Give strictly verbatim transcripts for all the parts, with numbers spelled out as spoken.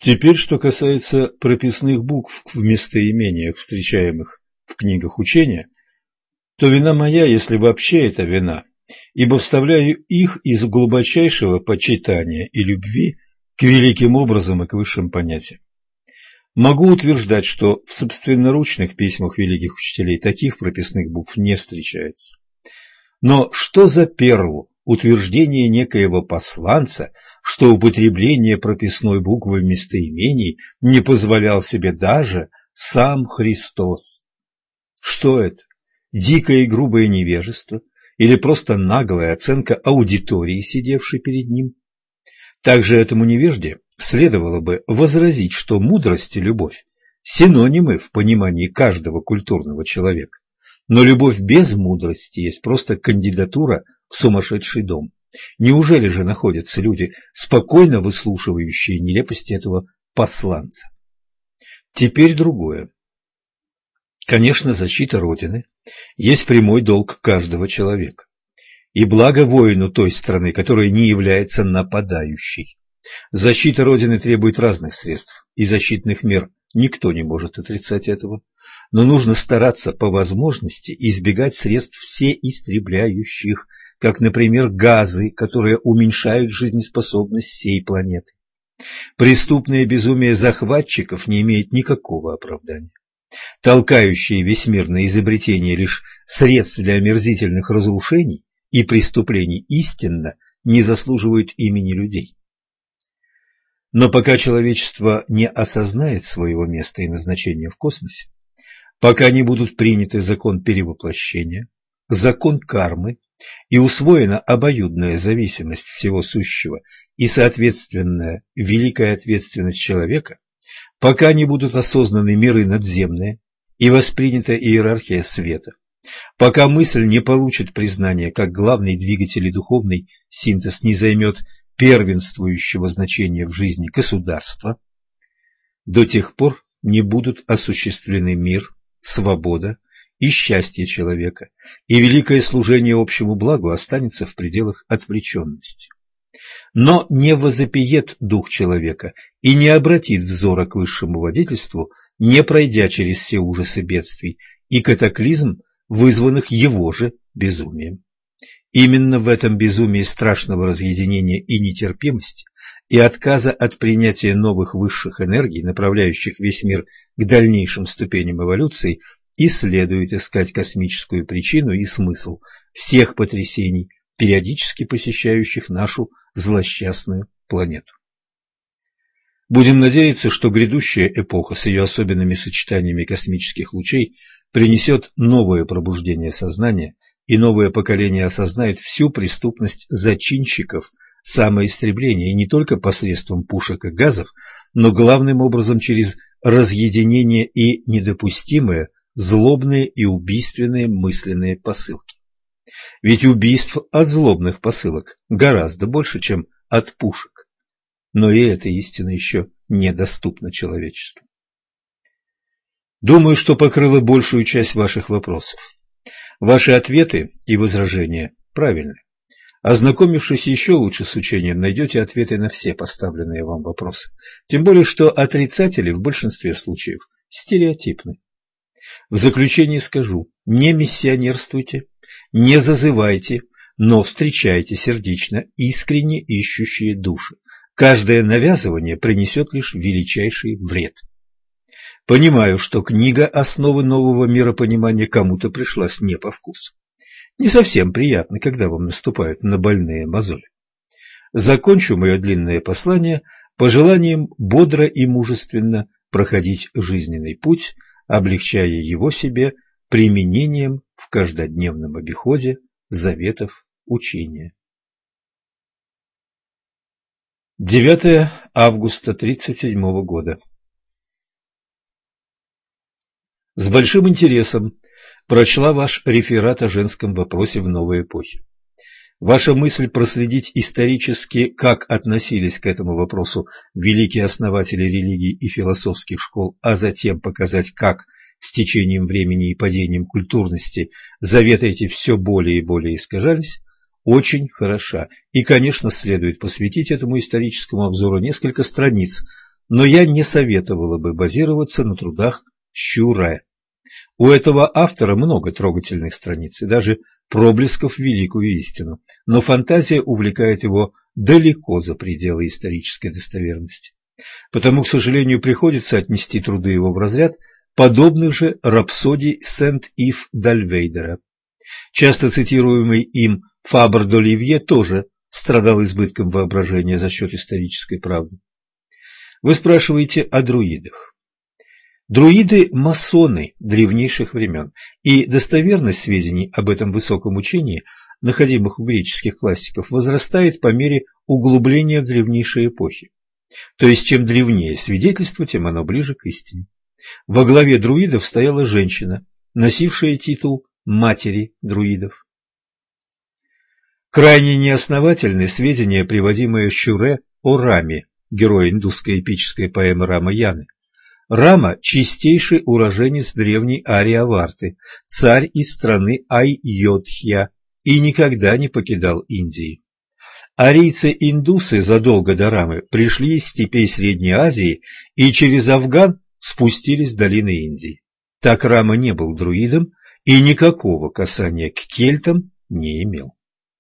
Теперь, что касается прописных букв в местоимениях, встречаемых в книгах учения, то вина моя, если вообще это вина, ибо вставляю их из глубочайшего почитания и любви к великим образам и к высшим понятиям. Могу утверждать, что в собственноручных письмах великих учителей таких прописных букв не встречается. Но что за перл утверждение некоего посланца, что употребление прописной буквы в местоимении не позволял себе даже сам Христос? Что это? Дикое и грубое невежество или просто наглая оценка аудитории, сидевшей перед ним? Также этому невежде следовало бы возразить, что мудрость и любовь – синонимы в понимании каждого культурного человека, но любовь без мудрости есть просто кандидатура в сумасшедший дом. Неужели же находятся люди, спокойно выслушивающие нелепости этого посланца? Теперь другое. Конечно, защита Родины есть прямой долг каждого человека, и благо воину той страны, которая не является нападающей. Защита Родины требует разных средств и защитных мер, никто не может отрицать этого, но нужно стараться по возможности избегать средств всеистребляющих, как, например, газы, которые уменьшают жизнеспособность всей планеты. Преступное безумие захватчиков не имеет никакого оправдания. Толкающие весь мир на изобретение лишь средств для омерзительных разрушений и преступлений истинно не заслуживают имени людей. Но пока человечество не осознает своего места и назначения в космосе, пока не будут приняты закон перевоплощения, закон кармы и усвоена обоюдная зависимость всего сущего и соответственная великая ответственность человека, пока не будут осознаны миры надземные и воспринята иерархия света, пока мысль не получит признания как главный двигатель и духовный синтез не займет первенствующего значения в жизни государства, до тех пор не будут осуществлены мир, свобода и счастье человека, и великое служение общему благу останется в пределах отвлеченности. Но не возопиет дух человека и не обратит взора к высшему водительству, не пройдя через все ужасы бедствий и катаклизм, вызванных его же безумием. Именно в этом безумии страшного разъединения и нетерпимости и отказа от принятия новых высших энергий, направляющих весь мир к дальнейшим ступеням эволюции, и следует искать космическую причину и смысл всех потрясений, периодически посещающих нашу злосчастную планету. Будем надеяться, что грядущая эпоха с ее особенными сочетаниями космических лучей принесет новое пробуждение сознания, и новое поколение осознает всю преступность зачинщиков самоистребления, и не только посредством пушек и газов, но главным образом через разъединение и недопустимые, злобные и убийственные мысленные посылки. Ведь убийств от злобных посылок гораздо больше, чем от пушек. Но и эта истина еще недоступна человечеству. Думаю, что покрыла большую часть ваших вопросов. Ваши ответы и возражения правильны. Ознакомившись еще лучше с учением, найдете ответы на все поставленные вам вопросы. Тем более, что отрицатели в большинстве случаев стереотипны. В заключение скажу: не миссионерствуйте, не зазывайте, но встречайте сердечно искренне ищущие души. Каждое навязывание принесет лишь величайший вред. Понимаю, что книга «Основы нового миропонимания» кому-то пришлась не по вкусу. Не совсем приятно, когда вам наступают на больные мозоли. Закончу мое длинное послание пожеланием бодро и мужественно проходить жизненный путь, облегчая его себе применением в каждодневном обиходе заветов учения. девятое августа тридцать седьмого года. С большим интересом прочла ваш реферат о женском вопросе в новой эпохе. Ваша мысль проследить исторически, как относились к этому вопросу великие основатели религий и философских школ, а затем показать, как с течением времени и падением культурности заветы эти все более и более искажались, очень хороша. И, конечно, следует посвятить этому историческому обзору несколько страниц, но я не советовала бы базироваться на трудах Щуре. У этого автора много трогательных страниц и даже проблесков в великую истину, но фантазия увлекает его далеко за пределы исторической достоверности. Потому, к сожалению, приходится отнести труды его в разряд подобных же рапсодий Сент-Ив Дальвейдера. Часто цитируемый им Фабр д'Оливье тоже страдал избытком воображения за счет исторической правды. Вы спрашиваете о друидах. Друиды – масоны древнейших времен, и достоверность сведений об этом высоком учении, находимых у греческих классиков, возрастает по мере углубления в древнейшие эпохи. То есть, чем древнее свидетельство, тем оно ближе к истине. Во главе друидов стояла женщина, носившая титул матери друидов. Крайне неосновательны сведения, приводимые Щуре о Раме, герое индусской эпической поэмы Рамаяны. Рама – чистейший уроженец древней Ариаварты, царь из страны Айодхья, и никогда не покидал Индии. Арийцы-индусы задолго до Рамы пришли из степей Средней Азии и через Афган спустились в долины Индии. Так Рама не был друидом и никакого касания к кельтам не имел.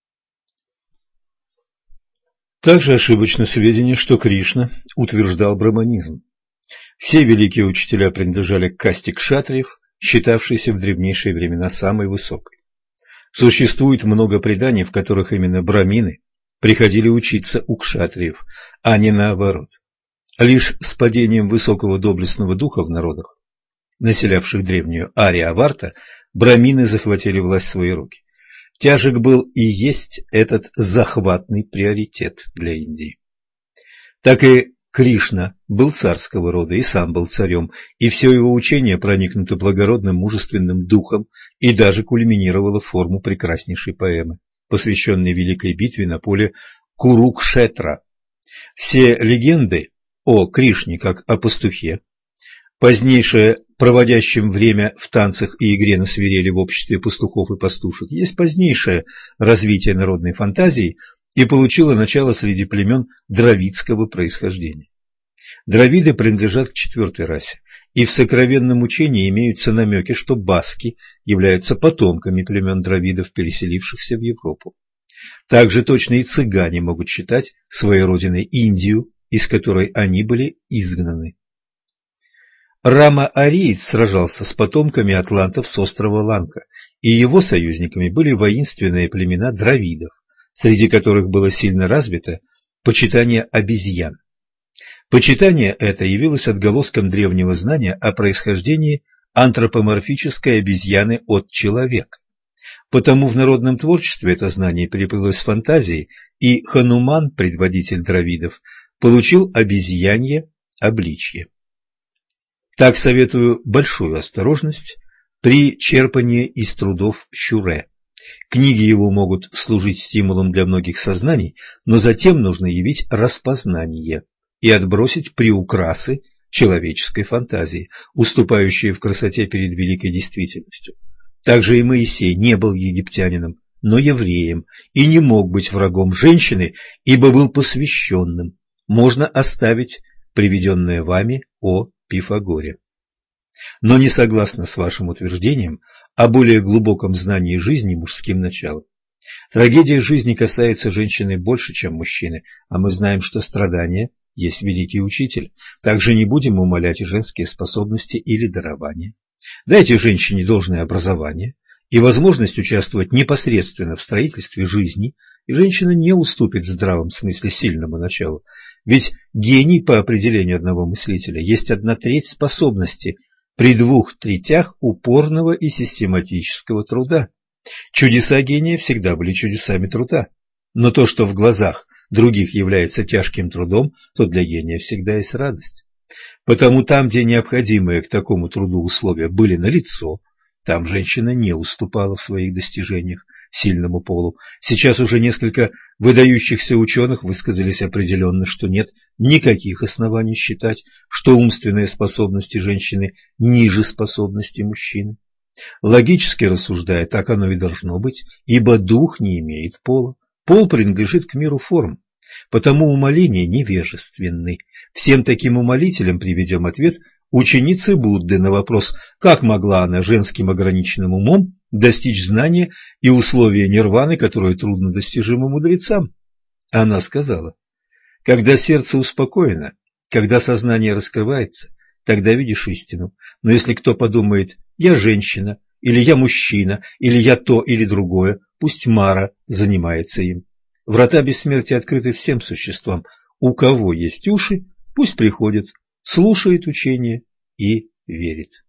Также ошибочно сведения, что Кришна утверждал брахманизм. Все великие учителя принадлежали к касте кшатриев, считавшейся в древнейшие времена самой высокой. Существует много преданий, в которых именно брамины приходили учиться у кшатриев, а не наоборот. Лишь с падением высокого доблестного духа в народах, населявших древнюю Ариаварта, брамины захватили власть в свои руки. Тяжек был и есть этот захватный приоритет для Индии. Так и Кришна был царского рода и сам был царем, и все его учение проникнуто благородным мужественным духом и даже кульминировало в форму прекраснейшей поэмы, посвященной великой битве на поле Курукшетра. Все легенды о Кришне как о пастухе, позднейшее проводящем время в танцах и игре на свирели в обществе пастухов и пастушек, есть позднейшее развитие народной фантазии и получило начало среди племен дравидского происхождения. Дравиды принадлежат к четвертой расе, и в сокровенном учении имеются намеки, что баски являются потомками племен дравидов, переселившихся в Европу. Также точно и цыгане могут считать своей родиной Индию, из которой они были изгнаны. Рама-ариец сражался с потомками атлантов с острова Ланка, и его союзниками были воинственные племена дравидов, среди которых было сильно развито почитание обезьян. Почитание это явилось отголоском древнего знания о происхождении антропоморфической обезьяны от человека. Потому в народном творчестве это знание переплылось с фантазией, и Хануман, предводитель дравидов, получил обезьянье обличье. Так советую большую осторожность при черпании из трудов Щуре. Книги его могут служить стимулом для многих сознаний, но затем нужно явить распознание и отбросить приукрасы человеческой фантазии, уступающие в красоте перед великой действительностью. Также и Моисей не был египтянином, но евреем, и не мог быть врагом женщины, ибо был посвященным. Можно оставить приведенное вами о Пифагоре. Но не согласна с вашим утверждением о более глубоком знании жизни мужским началом. Трагедия жизни касается женщины больше, чем мужчины, а мы знаем, что страдание есть великий учитель. Также не будем умалять и женские способности или дарования. Дайте женщине должное образование и возможность участвовать непосредственно в строительстве жизни, и женщина не уступит в здравом смысле сильному началу. Ведь гений, по определению одного мыслителя, есть одна треть способности при двух третях упорного и систематического труда. Чудеса гения всегда были чудесами труда, но то, что в глазах других является тяжким трудом, то для гения всегда есть радость. Потому там, где необходимые к такому труду условия были налицо, там женщина не уступала в своих достижениях сильному полу. Сейчас уже несколько выдающихся ученых высказались определенно, что нет никаких оснований считать, что умственные способности женщины ниже способностей мужчины. Логически рассуждая, так оно и должно быть, ибо дух не имеет пола. Пол принадлежит к миру форм. Потому умоления невежественны. Всем таким умолителям приведем ответ ученицы Будды на вопрос, как могла она женским ограниченным умом достичь знания и условия нирваны, которое трудно достижимо мудрецам. Она сказала: когда сердце успокоено, когда сознание раскрывается, тогда видишь истину. Но если кто подумает: я женщина, или я мужчина, или я то, или другое, пусть Мара занимается им. Врата бессмертия открыты всем существам. У кого есть уши, пусть приходит, слушает учение и верит.